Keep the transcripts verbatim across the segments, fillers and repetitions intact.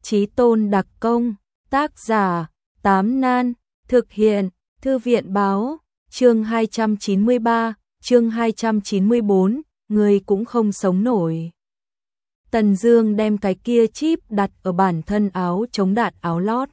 Chí tôn đặc công, tác giả, Tám Nan, thực hiện, Thư viện báo, chương hai trăm chín mươi ba, chương hai trăm chín mươi bốn, người cũng không sống nổi. Tần Dương đem cái kia chip đặt ở bản thân áo chống đạn áo lót.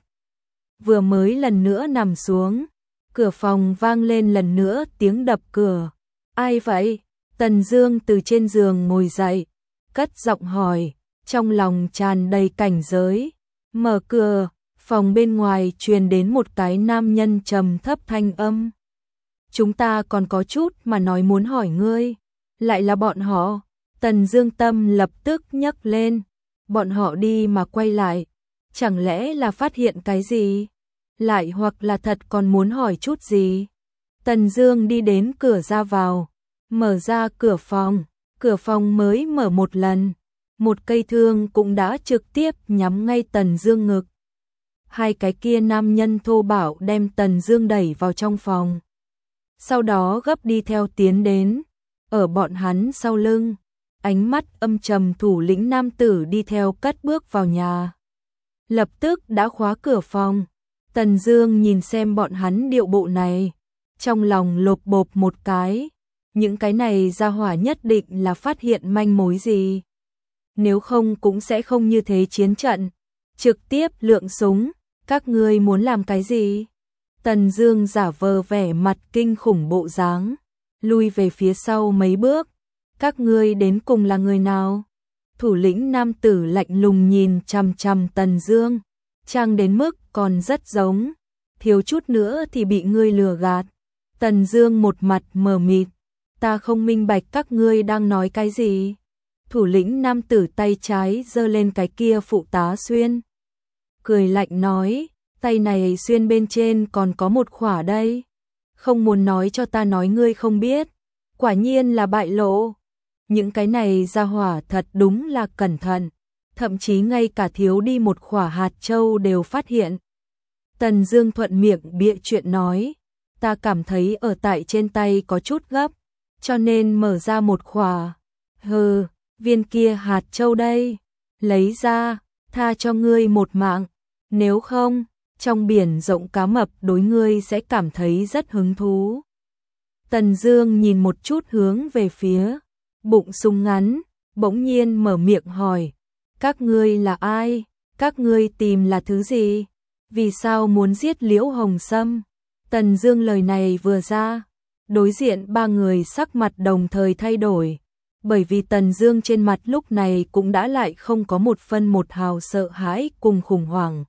Vừa mới lần nữa nằm xuống, cửa phòng vang lên lần nữa tiếng đập cửa. Ai vậy? Tần Dương từ trên giường ngồi dậy, cất giọng hỏi, trong lòng tràn đầy cảnh giới. Mở cửa, phòng bên ngoài truyền đến một cái nam nhân trầm thấp thanh âm. Chúng ta còn có chút mà nói muốn hỏi ngươi. Lại là bọn họ. Tần Dương tâm lập tức nhấc lên. Bọn họ đi mà quay lại. Chẳng lẽ là phát hiện cái gì? Lại hoặc là thật còn muốn hỏi chút gì? Tần Dương đi đến cửa ra vào. Mở ra cửa phòng. Cửa phòng mới mở một lần. Một cây thương cũng đã trực tiếp nhắm ngay Tần Dương ngực. Hai cái kia nam nhân thô bạo đem Tần Dương đẩy vào trong phòng. Sau đó gấp đi theo tiến đến. Ở bọn hắn sau lưng, ánh mắt âm trầm thủ lĩnh nam tử đi theo cất bước vào nhà. Lập tức đã khóa cửa phòng. Tần Dương nhìn xem bọn hắn điệu bộ này, trong lòng lột bột một cái. Những cái này ra hỏa nhất định là phát hiện manh mối gì. Nếu không cũng sẽ không như thế chiến trận. Trực tiếp lượng súng, các ngươi muốn làm cái gì? Tần Dương giả vờ vẻ mặt kinh khủng bộ dáng, lui về phía sau mấy bước. Các ngươi đến cùng là người nào? Thủ lĩnh nam tử lạnh lùng nhìn chằm chằm Tần Dương, trang đến mức còn rất giống, thiếu chút nữa thì bị ngươi lừa gạt. Tần Dương một mặt mờ mịt, ta không minh bạch các ngươi đang nói cái gì. Thủ lĩnh nam tử tay trái giơ lên cái kia phụ tá xuyên, cười lạnh nói, tay này xuyên bên trên còn có một khỏa đây. Không muốn nói cho ta nói ngươi không biết. Quả nhiên là bại lộ. Những cái này ra hỏa thật đúng là cẩn thận. Thậm chí ngay cả thiếu đi một khỏa hạt châu đều phát hiện. Tần Dương thuận miệng bịa chuyện nói, ta cảm thấy ở tại trên tay có chút gấp, cho nên mở ra một khỏa. Hừ, viên kia hạt châu đây, lấy ra, tha cho ngươi một mạng. Nếu không, trong biển rộng cá mập đối ngươi sẽ cảm thấy rất hứng thú. Tần Dương nhìn một chút hướng về phía bụng súng ngắn, bỗng nhiên mở miệng hỏi, các ngươi là ai? Các ngươi tìm là thứ gì? Vì sao muốn giết Liễu Hồng Sâm? Tần Dương lời này vừa ra, đối diện ba người sắc mặt đồng thời thay đổi, bởi vì Tần Dương trên mặt lúc này cũng đã lại không có một phân một hào sợ hãi cùng khủng hoảng.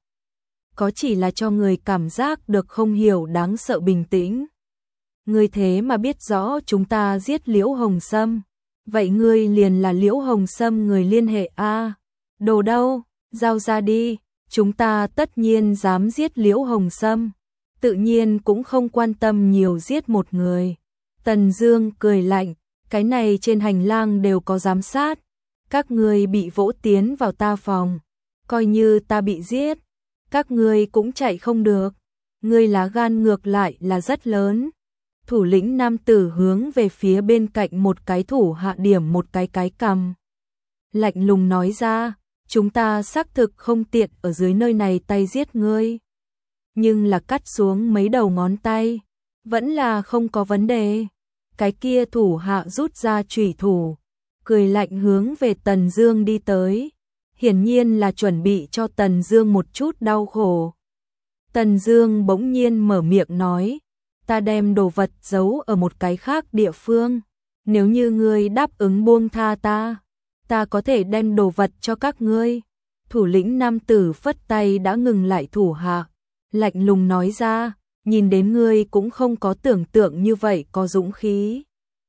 Có chỉ là cho người cảm giác được không hiểu đáng sợ bình tĩnh. Ngươi thế mà biết rõ chúng ta giết Liễu Hồng Sâm, vậy ngươi liền là Liễu Hồng Sâm người liên hệ a? À, đồ đâu, giao ra đi, chúng ta tất nhiên dám giết Liễu Hồng Sâm, tự nhiên cũng không quan tâm nhiều giết một người. Tần Dương cười lạnh, cái này trên hành lang đều có giám sát, các ngươi bị vỗ tiến vào ta phòng, coi như ta bị giết, các ngươi cũng chạy không được. Ngươi lá gan ngược lại là rất lớn. Thủ lĩnh nam tử hướng về phía bên cạnh một cái thủ hạ điểm một cái cái cằm, lạnh lùng nói ra, chúng ta xác thực không tiện ở dưới nơi này tay giết ngươi, nhưng là cắt xuống mấy đầu ngón tay vẫn là không có vấn đề. Cái kia thủ hạ rút ra chủy thủ, cười lạnh hướng về Tần Dương đi tới, hiển nhiên là chuẩn bị cho Tần Dương một chút đau khổ. Tần Dương bỗng nhiên mở miệng nói, ta đem đồ vật giấu ở một cái khác địa phương, nếu như ngươi đáp ứng buông tha ta, ta có thể đem đồ vật cho các ngươi. Thủ lĩnh nam tử phất tay đã ngừng lại thủ hạ, lạnh lùng nói ra, nhìn đến ngươi cũng không có tưởng tượng như vậy có dũng khí.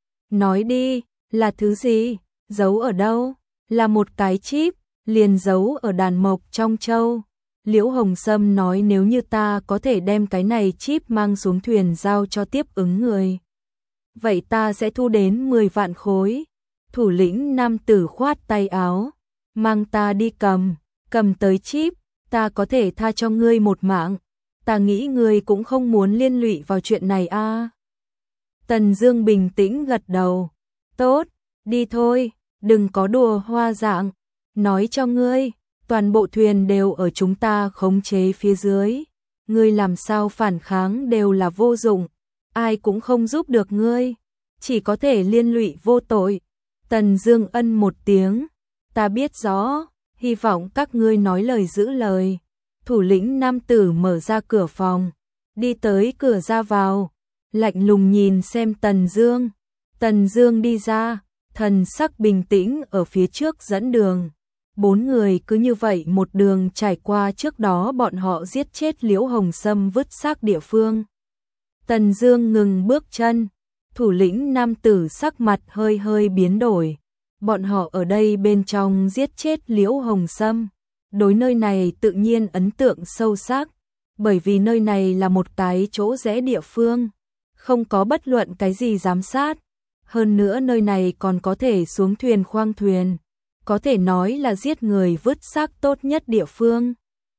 Nói đi, là thứ gì? Giấu ở đâu? Là một cái chip, liền giấu ở đàn mộc trong châu. Liễu Hồng Sâm nói nếu như ta có thể đem cái này chip mang xuống thuyền giao cho tiếp ứng người, vậy ta sẽ thu đến mười vạn khối. Thủ lĩnh nam tử khoát tay áo, mang ta đi cầm, cầm tới chip, ta có thể tha cho ngươi một mạng. Ta nghĩ ngươi cũng không muốn liên lụy vào chuyện này a. À. Tần Dương bình tĩnh gật đầu, tốt, đi thôi, đừng có đùa hoa dạng, nói cho ngươi, toàn bộ thuyền đều ở chúng ta khống chế phía dưới. Ngươi làm sao phản kháng đều là vô dụng, ai cũng không giúp được ngươi, chỉ có thể liên lụy vô tội. Tần Dương ân một tiếng, ta biết rõ, hy vọng các ngươi nói lời giữ lời. Thủ lĩnh nam tử mở ra cửa phòng, đi tới cửa ra vào, lạnh lùng nhìn xem Tần Dương. Tần Dương đi ra, thần sắc bình tĩnh ở phía trước dẫn đường. Bốn người cứ như vậy một đường trải qua trước đó bọn họ giết chết Liễu Hồng Sâm vứt xác địa phương. Tần Dương ngừng bước chân, thủ lĩnh nam tử sắc mặt hơi hơi biến đổi. Bọn họ ở đây bên trong giết chết Liễu Hồng Sâm, đối nơi này tự nhiên ấn tượng sâu sắc, bởi vì nơi này là một cái chỗ rẽ địa phương, không có bất luận cái gì giám sát. Hơn nữa nơi này còn có thể xuống thuyền khoang thuyền, có thể nói là giết người vứt xác tốt nhất địa phương.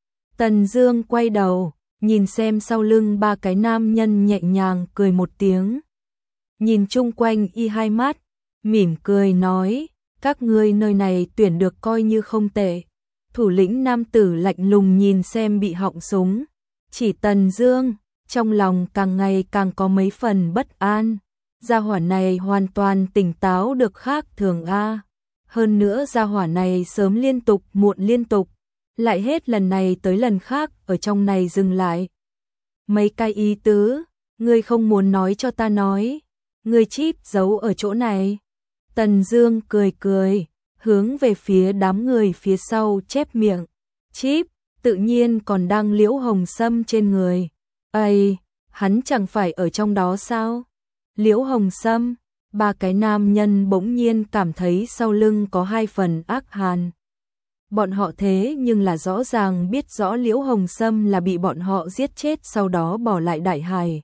Tần Dương quay đầu, nhìn xem sau lưng ba cái nam nhân nhẹ nhàng cười một tiếng. Nhìn chung quanh y hai mắt, mỉm cười nói, các ngươi nơi này tuyển được coi như không tệ. Thủ lĩnh nam tử lạnh lùng nhìn xem bị họng súng, chỉ Tần Dương, trong lòng càng ngày càng có mấy phần bất an. Gia hỏa này hoàn toàn tỉnh táo được khác thường a. Hơn nữa gia hỏa này sớm liên tục muộn liên tục, lại hết lần này tới lần khác ở trong này dừng lại. Mấy cái ý tứ, ngươi không muốn nói cho ta nói, ngươi chip giấu ở chỗ này. Tần Dương cười cười, hướng về phía đám người phía sau chép miệng, chip, tự nhiên còn đang Liễu Hồng Sâm trên người. Ây, hắn chẳng phải ở trong đó sao? Liễu Hồng Sâm, ba cái nam nhân bỗng nhiên cảm thấy sau lưng có hai phần ác hàn. Bọn họ thế nhưng là rõ ràng biết rõ Liễu Hồng Sâm là bị bọn họ giết chết sau đó bỏ lại đại hải.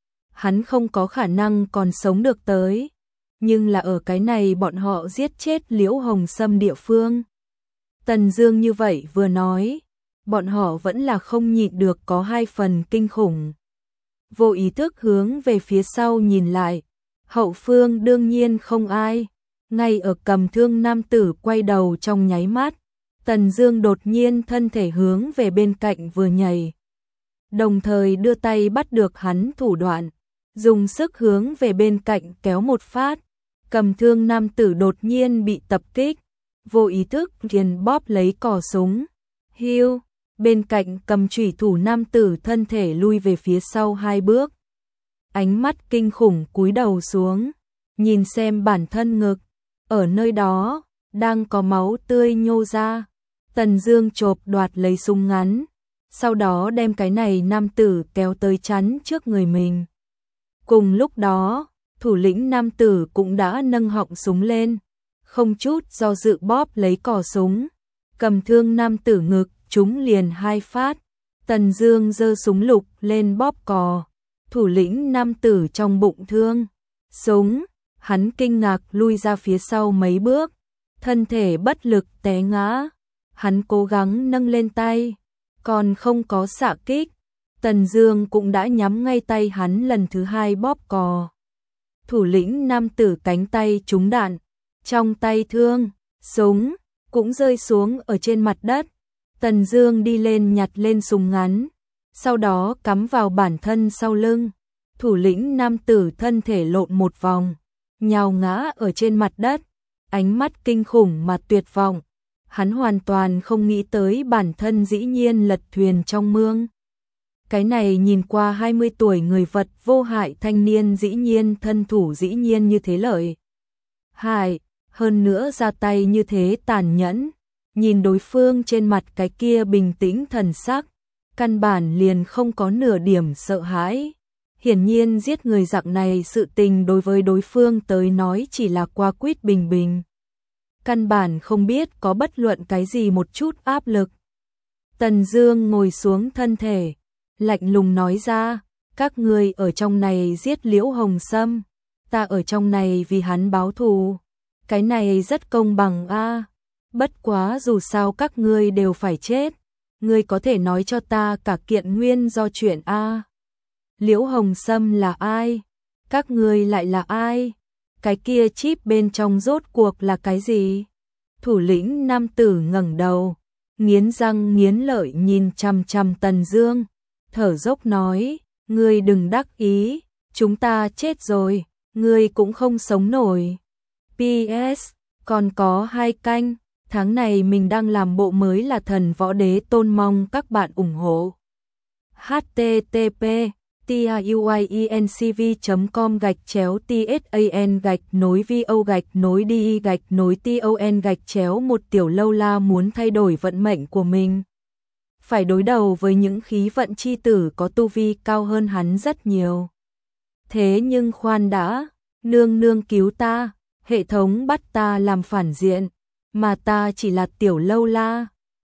Hắn không có khả năng còn sống được tới, nhưng là ở cái này bọn họ giết chết Liễu Hồng Sâm địa phương. Tần Dương như vậy vừa nói, bọn họ vẫn là không nhịn được có hai phần kinh khủng. Vô ý thức hướng về phía sau nhìn lại, hậu phương đương nhiên không ai. Ngay ở cầm thương nam tử quay đầu trong nháy mắt, Tần Dương đột nhiên thân thể hướng về bên cạnh vừa nhảy, đồng thời đưa tay bắt được hắn thủ đoạn, dùng sức hướng về bên cạnh kéo một phát. Cầm thương nam tử đột nhiên bị tập kích, vô ý thức liền bóp lấy cò súng. Hiu, bên cạnh cầm chủy thủ nam tử thân thể lui về phía sau hai bước. Ánh mắt kinh khủng cúi đầu xuống, nhìn xem bản thân ngực, ở nơi đó đang có máu tươi nhô ra. Tần Dương chộp đoạt lấy súng ngắn, sau đó đem cái này nam tử kéo tới chắn trước người mình. Cùng lúc đó, thủ lĩnh nam tử cũng đã nâng họng súng lên, không chút do dự bóp lấy cò súng, cầm thương nam tử ngực, trúng liền hai phát. Tần Dương giơ súng lục lên bóp cò, thủ lĩnh nam tử trong bụng thương súng, hắn kinh ngạc lui ra phía sau mấy bước, thân thể bất lực té ngã. Hắn cố gắng nâng lên tay, còn không có xạ kích, Tần Dương cũng đã nhắm ngay tay hắn lần thứ hai bóp cò. Thủ lĩnh nam tử cánh tay trúng đạn, trong tay thương súng cũng rơi xuống ở trên mặt đất. Tần Dương đi lên nhặt lên súng ngắn, sau đó cắm vào bản thân sau lưng. Thủ lĩnh nam tử thân thể lộn một vòng, nhào ngã ở trên mặt đất, ánh mắt kinh khủng mà tuyệt vọng. Hắn hoàn toàn không nghĩ tới bản thân dĩ nhiên lật thuyền trong mương. Cái này nhìn qua hai mươi tuổi người vật vô hại thanh niên dĩ nhiên thân thủ dĩ nhiên như thế lợi hại, hơn nữa ra tay như thế tàn nhẫn. Nhìn đối phương trên mặt cái kia bình tĩnh thần sắc, căn bản liền không có nửa điểm sợ hãi. Hiển nhiên giết người dạng này sự tình đối với đối phương tới nói chỉ là qua quýt bình bình. Căn bản không biết có bất luận cái gì một chút áp lực. Tần Dương ngồi xuống thân thể, lạnh lùng nói ra, các ngươi ở trong này giết Liễu Hồng Sâm, ta ở trong này vì hắn báo thù. Cái này rất công bằng a. Bất quá dù sao các ngươi đều phải chết, ngươi có thể nói cho ta cả kiện nguyên do chuyện a. Liễu Hồng Sâm là ai? Các ngươi lại là ai? Cái kia chip bên trong rốt cuộc là cái gì? Thủ lĩnh nam tử ngẩng đầu, nghiến răng nghiến lợi nhìn chằm chằm Tần Dương, thở dốc nói, ngươi đừng đắc ý, chúng ta chết rồi, ngươi cũng không sống nổi. pê ét, còn có hai canh, tháng này mình đang làm bộ mới là Thần Võ Đế Tôn, mong các bạn ủng hộ. h t t p tiuyencv chấm com gạch chéo tsan gạch nối vo gạch nối đi gạch nối ton gạch chéo một Tiểu Lâu La muốn thay đổi vận mệnh của mình. Phải đối đầu với những khí vận chi tử có tu vi cao hơn hắn rất nhiều. Thế nhưng khoan đã, nương nương cứu ta, hệ thống bắt ta làm phản diện, mà ta chỉ là Tiểu Lâu La.